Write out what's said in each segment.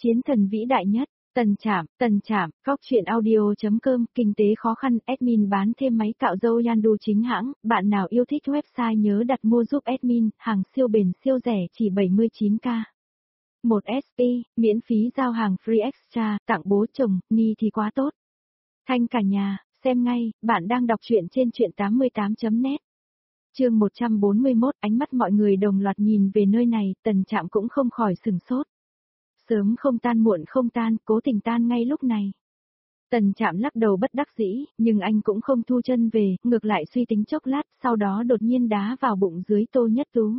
Chiến thần vĩ đại nhất, Tần Trạm, Góc truyện audio.com, kinh tế khó khăn, admin bán thêm máy cạo râu Yandu chính hãng, bạn nào yêu thích website nhớ đặt mua giúp admin, hàng siêu bền siêu rẻ chỉ 79k. 1SP, miễn phí giao hàng free extra, tặng bố chồng, ni thì quá tốt. Thanh cả nhà, xem ngay, bạn đang đọc truyện trên truyện88.net. Chương 141, ánh mắt mọi người đồng loạt nhìn về nơi này, Tần Trạm cũng không khỏi sửng sốt. Sớm không tan muộn không tan, cố tình tan ngay lúc này. Tần Trạm lắc đầu bất đắc dĩ, nhưng anh cũng không thu chân về, ngược lại suy tính chốc lát, sau đó đột nhiên đá vào bụng dưới Tô Nhất Tú.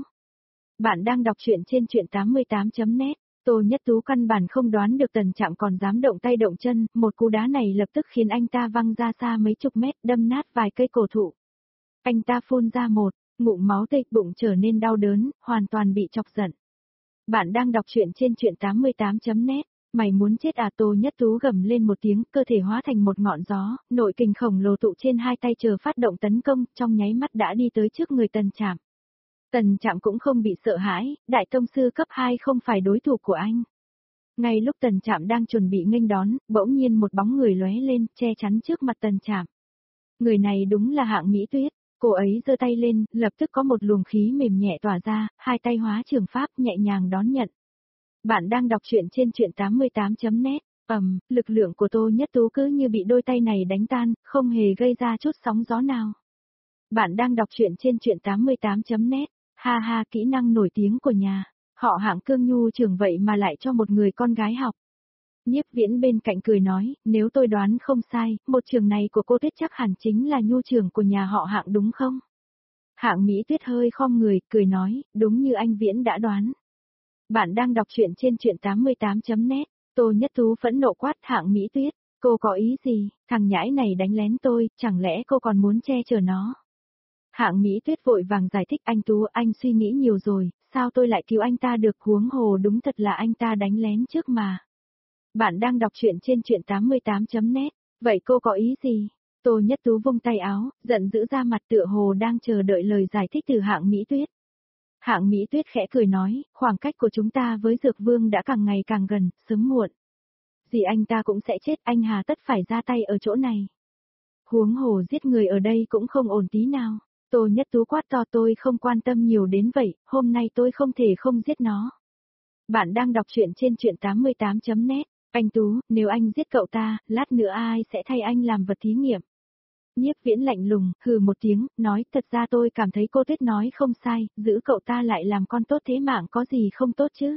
Bạn đang đọc truyện trên truyện88.net. Tô Nhất Tú căn bản không đoán được Tần Trạm còn dám động tay động chân, một cú đá này lập tức khiến anh ta văng ra xa mấy chục mét, đâm nát vài cây cổ thụ. Anh ta phun ra một ngụm máu tươi, bụng trở nên đau đớn, hoàn toàn bị chọc giận. Bạn đang đọc truyện trên truyện88.net. Mày muốn chết à? Tô Nhất Tú gầm lên một tiếng, cơ thể hóa thành một ngọn gió, nội kình khổng lồ tụ trên hai tay chờ phát động tấn công, trong nháy mắt đã đi tới trước người Tần Trạm. Tần Trạm cũng không bị sợ hãi, đại tông sư cấp 2 không phải đối thủ của anh. Ngay lúc Tần Trạm đang chuẩn bị nghênh đón, bỗng nhiên một bóng người lóe lên, che chắn trước mặt Tần Trạm. Người này đúng là Hạng Mỹ Tuyết. Cô ấy giơ tay lên, lập tức có một luồng khí mềm nhẹ tỏa ra, hai tay hóa trường pháp nhẹ nhàng đón nhận. Bạn đang đọc truyện trên truyện88.net. Lực lượng của Tô Nhất Tú cứ như bị đôi tay này đánh tan, không hề gây ra chút sóng gió nào. Bạn đang đọc truyện trên truyện88.net. Ha ha, kỹ năng nổi tiếng của nhà họ Hạng Cương Nhu trưởng vậy mà lại cho một người con gái học. Nhiếp Viễn bên cạnh cười nói, nếu tôi đoán không sai, một trường này của cô Tuyết chắc hẳn chính là Nhu trưởng của nhà họ Hạng đúng không? Hạng Mỹ Tuyết hơi khom người, cười nói, đúng như anh Viễn đã đoán. Bạn đang đọc truyện trên truyện88.net. Tô Nhất Tú phẫn nộ quát Hạng Mỹ Tuyết, cô có ý gì? Thằng nhãi này đánh lén tôi, chẳng lẽ cô còn muốn che chở nó? Hạng Mỹ Tuyết vội vàng giải thích, anh Tú, anh suy nghĩ nhiều rồi, sao tôi lại cứu anh ta được, huống hồ đúng thật là anh ta đánh lén trước mà. Bạn đang đọc truyện trên truyện88.net. Vậy cô có ý gì? Tô Nhất Tú vung tay áo, giận dữ ra mặt, tựa hồ đang chờ đợi lời giải thích từ Hạng Mỹ Tuyết. Hạng Mỹ Tuyết khẽ cười nói, khoảng cách của chúng ta với Dược Vương đã càng ngày càng gần, sớm muộn gì anh ta cũng sẽ chết, anh hà tất phải ra tay ở chỗ này. Huống hồ giết người ở đây cũng không ổn tí nào. Tô Nhất Tú quát to, tôi không quan tâm nhiều đến vậy, hôm nay tôi không thể không giết nó. Bạn đang đọc truyện trên truyện88.net. Anh Tú, nếu anh giết cậu ta, lát nữa ai sẽ thay anh làm vật thí nghiệm? Nhiếp Viễn lạnh lùng, hừ một tiếng, nói, thật ra tôi cảm thấy cô Tuyết nói không sai, giữ cậu ta lại làm con tốt thế mạng có gì không tốt chứ?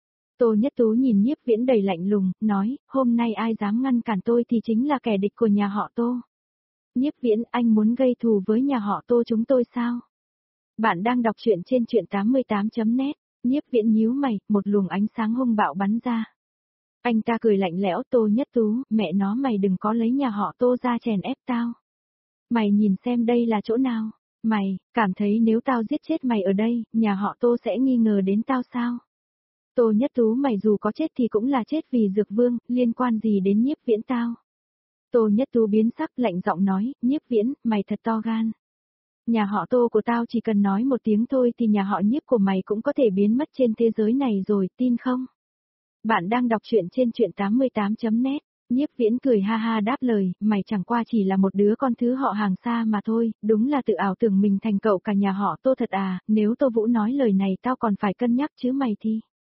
Tô Nhất Tú nhìn Nhiếp Viễn đầy lạnh lùng, nói, hôm nay ai dám ngăn cản tôi thì chính là kẻ địch của nhà họ Tô. Nhiếp Viễn, anh muốn gây thù với nhà họ Tô chúng tôi sao? Bạn đang đọc truyện trên truyện88.net. Nhiếp Viễn nhíu mày, một luồng ánh sáng hung bạo bắn ra. Anh ta cười lạnh lẽo, Tô Nhất Tú, mẹ nó mày đừng có lấy nhà họ Tô ra chèn ép tao. Mày nhìn xem đây là chỗ nào? Mày, cảm thấy nếu tao giết chết mày ở đây, nhà họ Tô sẽ nghi ngờ đến tao sao? Tô Nhất Tú, mày dù có chết thì cũng là chết vì Dược Vương, liên quan gì đến Nhiếp Viễn tao? Tô Nhất Tú biến sắc, lạnh giọng nói, Nhiếp Viễn, mày thật to gan. Nhà họ Tô của tao chỉ cần nói một tiếng thôi thì nhà họ Nhiếp của mày cũng có thể biến mất trên thế giới này rồi, tin không? Bạn đang đọc truyện trên truyện88.net. Nhiếp Viễn cười ha ha đáp lời, mày chẳng qua chỉ là một đứa con thứ họ hàng xa mà thôi, đúng là tự ảo tưởng mình thành cậu cả nhà họ Tô thật à, nếu Tô Vũ nói lời này tao còn phải cân nhắc chứ mày thì.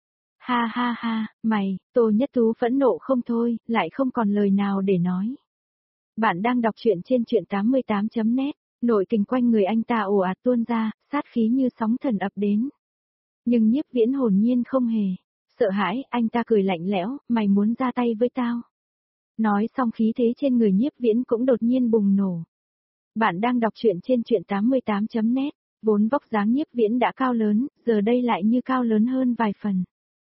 Ha ha ha, mày, Tô Nhất Tú phẫn nộ không thôi, lại không còn lời nào để nói. Bạn đang đọc truyện trên truyện88.net. Nội kình quanh người anh ta ồ ạt tuôn ra, sát khí như sóng thần ập đến. Nhưng Nhiếp Viễn hồn nhiên không hề sợ hãi, anh ta cười lạnh lẽo, mày muốn ra tay với tao? Nói xong khí thế trên người Nhiếp Viễn cũng đột nhiên bùng nổ. Bạn đang đọc truyện trên truyện88.net. Vốn vóc dáng Nhiếp Viễn đã cao lớn, giờ đây lại như cao lớn hơn vài phần.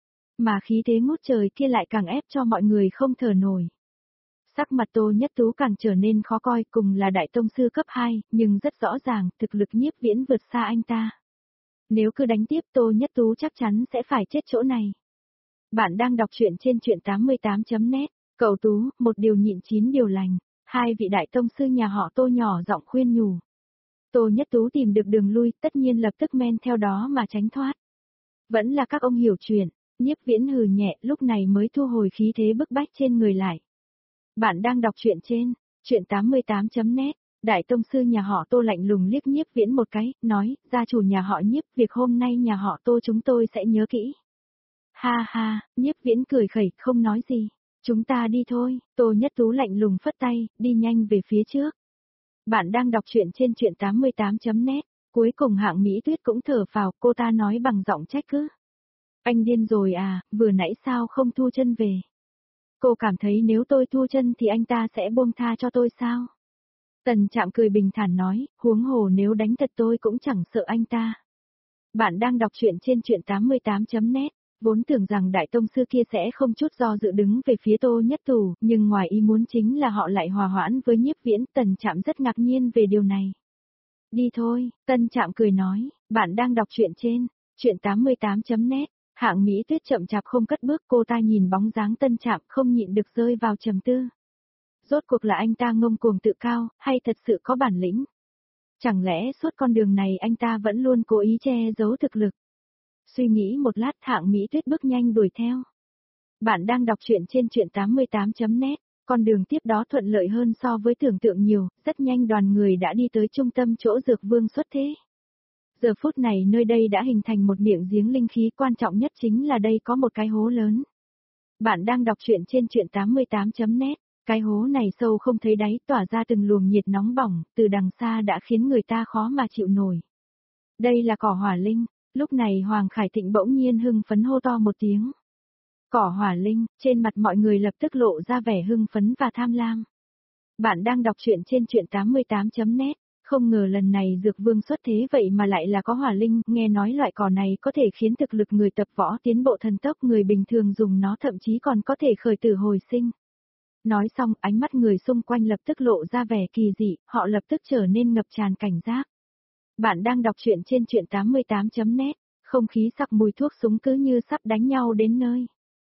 Mà khí thế ngút trời kia lại càng ép cho mọi người không thở nổi. Sắc mặt Tô Nhất Tú càng trở nên khó coi, cùng là đại tông sư cấp 2, nhưng rất rõ ràng, thực lực Nhiếp Viễn vượt xa anh ta. Nếu cứ đánh tiếp Tô Nhất Tú chắc chắn sẽ phải chết chỗ này. Bạn đang đọc truyện trên truyện88.net. Cậu Tú, một điều nhịn 9 điều lành. Hai vị đại tông sư nhà họ Tô nhỏ giọng khuyên nhủ. Tô Nhất Tú tìm được đường lui, tất nhiên lập tức men theo đó mà tránh thoát. Vẫn là các ông hiểu chuyện. Nhiếp Viễn hừ nhẹ, lúc này mới thu hồi khí thế bức bách trên người lại. Bạn đang đọc truyện trên, truyện 88.net, Đại tông sư nhà họ Tô lạnh lùng liếc Nhiếp Viễn một cái, nói, gia chủ nhà họ Nhiếp, việc hôm nay nhà họ Tô chúng tôi sẽ nhớ kỹ. Ha ha, Nhiếp Viễn cười khẩy, không nói gì. Chúng ta đi thôi, Tô Nhất Tú lạnh lùng phất tay, đi nhanh về phía trước. Bạn đang đọc truyện trên truyện 88.net, cuối cùng Hạng Mỹ Tuyết cũng thở phào, cô ta nói bằng giọng trách cứ. Anh điên rồi à, vừa nãy sao không thu chân về? Cô cảm thấy nếu tôi thu chân thì anh ta sẽ buông tha cho tôi sao? Tần Trạm cười bình thản nói, huống hồ nếu đánh thật tôi cũng chẳng sợ anh ta. Bạn đang đọc truyện trên truyện 88.net, vốn tưởng rằng đại tông sư kia sẽ không chút do dự đứng về phía Tô Nhất Tú, nhưng ngoài ý muốn chính là họ lại hòa hoãn với Nhiếp Viễn, Tần Trạm rất ngạc nhiên về điều này. Đi thôi, Tân Trạm cười nói, bạn đang đọc truyện trên, truyện 88.net, Hạng Mỹ Tuyết chậm chạp không cất bước, cô ta nhìn bóng dáng Tân Trạm không nhịn được rơi vào trầm tư. Rốt cuộc là anh ta ngông cuồng tự cao, hay thật sự có bản lĩnh? Chẳng lẽ suốt con đường này anh ta vẫn luôn cố ý che giấu thực lực? Suy nghĩ một lát, Hạng Mỹ Tuyết bước nhanh đuổi theo. Bạn đang đọc truyện trên truyện 88.net, con đường tiếp đó thuận lợi hơn so với tưởng tượng nhiều, rất nhanh đoàn người đã đi tới trung tâm chỗ Dược Vương xuất thế. Giờ phút này nơi đây đã hình thành một miệng giếng linh khí, quan trọng nhất chính là đây có một cái hố lớn. Bạn đang đọc truyện trên truyện 88.net, cái hố này sâu không thấy đáy, tỏa ra từng luồng nhiệt nóng bỏng, từ đằng xa đã khiến người ta khó mà chịu nổi. Đây là cỏ hỏa linh, lúc này Hoàng Khải Thịnh bỗng nhiên hưng phấn hô to một tiếng. Cỏ hỏa linh, trên mặt mọi người lập tức lộ ra vẻ hưng phấn và tham lam. Bạn đang đọc truyện trên truyện 88.net, không ngờ lần này Dược Vương xuất thế vậy mà lại là có hỏa linh, nghe nói loại cỏ này có thể khiến thực lực người tập võ tiến bộ thần tốc, người bình thường dùng nó thậm chí còn có thể khởi tử hồi sinh. Nói xong, ánh mắt người xung quanh lập tức lộ ra vẻ kỳ dị, họ lập tức trở nên ngập tràn cảnh giác. Bạn đang đọc truyện trên truyện 88.net, không khí sặc mùi thuốc súng cứ như sắp đánh nhau đến nơi.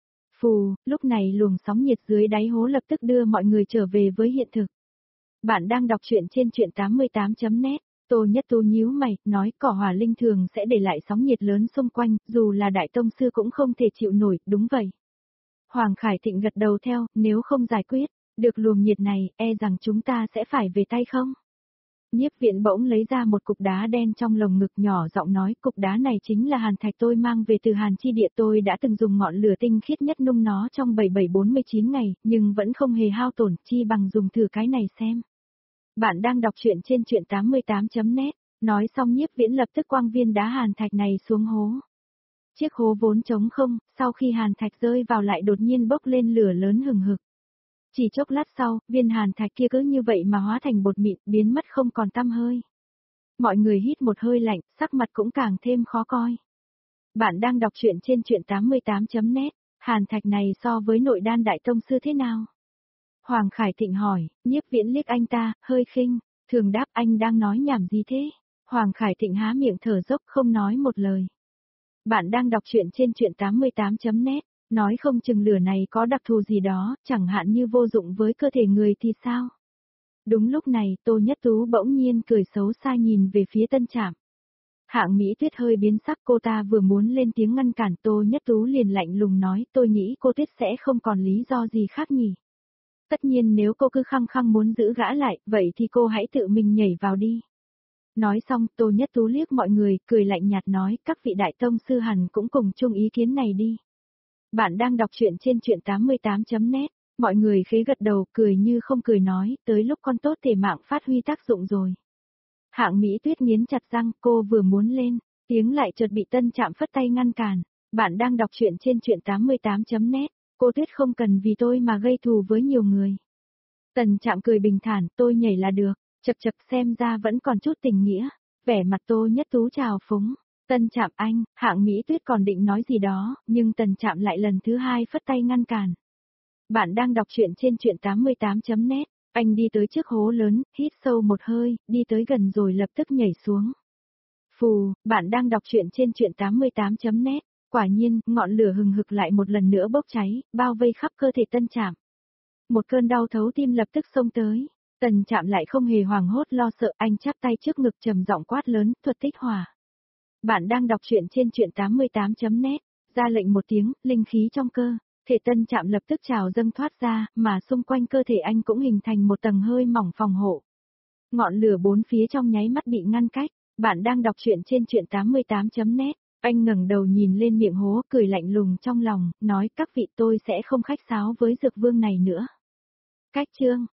Phù, lúc này luồng sóng nhiệt dưới đáy hố lập tức đưa mọi người trở về với hiện thực. Bạn đang đọc truyện trên truyện 88.net, Tô Nhất Tú nhíu mày, nói cỏ hỏa linh thường sẽ để lại sóng nhiệt lớn xung quanh, dù là đại tông sư cũng không thể chịu nổi, đúng vậy. Hoàng Khải Thịnh gật đầu theo, nếu không giải quyết được luồng nhiệt này, e rằng chúng ta sẽ phải về tay không? Nhiếp Viễn bỗng lấy ra một cục đá đen trong lồng ngực, nhỏ giọng nói, cục đá này chính là hàn thạch tôi mang về từ Hàn Chi Địa, tôi đã từng dùng ngọn lửa tinh khiết nhất nung nó trong 7749 ngày, nhưng vẫn không hề hao tổn, chi bằng dùng thử cái này xem. Bạn đang đọc truyện trên truyện 88.net, nói xong Nhiếp Viễn lập tức quăng viên đá hàn thạch này xuống hố. Chiếc hố vốn trống không, sau khi hàn thạch rơi vào lại đột nhiên bốc lên lửa lớn hừng hực. Chỉ chốc lát sau, viên hàn thạch kia cứ như vậy mà hóa thành bột mịn, biến mất không còn tăm hơi. Mọi người hít một hơi lạnh, sắc mặt cũng càng thêm khó coi. Bạn đang đọc truyện trên truyện 88.net, hàn thạch này so với nội đan đại tông sư thế nào? Hoàng Khải Thịnh hỏi, Nhiếp Viễn liếc anh ta, hơi khinh, thường đáp, anh đang nói nhảm gì thế? Hoàng Khải Thịnh há miệng thở dốc không nói một lời. Bạn đang đọc truyện trên truyện 88.net, nói không chừng lửa này có đặc thù gì đó, chẳng hạn như vô dụng với cơ thể người thì sao? Đúng lúc này, Tô Nhất Tú bỗng nhiên cười xấu xa nhìn về phía Tân Trạm. Hạng Mỹ Tuyết hơi biến sắc, cô ta vừa muốn lên tiếng ngăn cản, Tô Nhất Tú liền lạnh lùng nói, tôi nghĩ cô Tuyết sẽ không còn lý do gì khác nhỉ. Tất nhiên nếu cô cứ khăng khăng muốn giữ gã lại, vậy thì cô hãy tự mình nhảy vào đi. Nói xong, Tô Nhất Tú liếc mọi người, cười lạnh nhạt nói, các vị đại tông sư hẳn cũng cùng chung ý kiến này đi. Bạn đang đọc truyện trên truyện 88.net, mọi người khế gật đầu, cười như không cười nói, tới lúc con tốt thể mạng phát huy tác dụng rồi. Hạng Mỹ Tuyết nghiến chặt răng, cô vừa muốn lên, tiếng lại chợt bị Tân Trạm phất tay ngăn cản. Bạn đang đọc truyện trên truyện 88.net, cô Tuyết không cần vì tôi mà gây thù với nhiều người. Tần Trạm cười bình thản, tôi nhảy là được, chật chật xem ra vẫn còn chút tình nghĩa, vẻ mặt Tô Nhất Tú trào phúng. Tân Trạm anh, Hạng Mỹ Tuyết còn định nói gì đó, nhưng Tần Trạm lại lần thứ hai phất tay ngăn cản. Bạn đang đọc truyện trên truyện 88.net, anh đi tới trước hố lớn, hít sâu một hơi, đi tới gần rồi lập tức nhảy xuống. Phù, bạn đang đọc truyện trên truyện 88.net, quả nhiên, ngọn lửa hừng hực lại một lần nữa bốc cháy, bao vây khắp cơ thể Tân Trạm. Một cơn đau thấu tim lập tức xông tới, Tần Trạm lại không hề hoảng hốt lo sợ, anh chắp tay trước ngực trầm giọng quát lớn, thuật tích hỏa. Bạn đang đọc truyện trên truyện 88.net, Ra lệnh một tiếng, linh khí trong cơ, thể Tân Trạm lập tức trào dâng thoát ra, mà xung quanh cơ thể anh cũng hình thành một tầng hơi mỏng phòng hộ. Ngọn lửa bốn phía trong nháy mắt bị ngăn cách. Bạn đang đọc truyện trên truyện88.net. Anh ngẩng đầu nhìn lên miệng hố, cười lạnh lùng trong lòng, nói các vị tôi sẽ không khách sáo với Dược Vương này nữa. Cách chương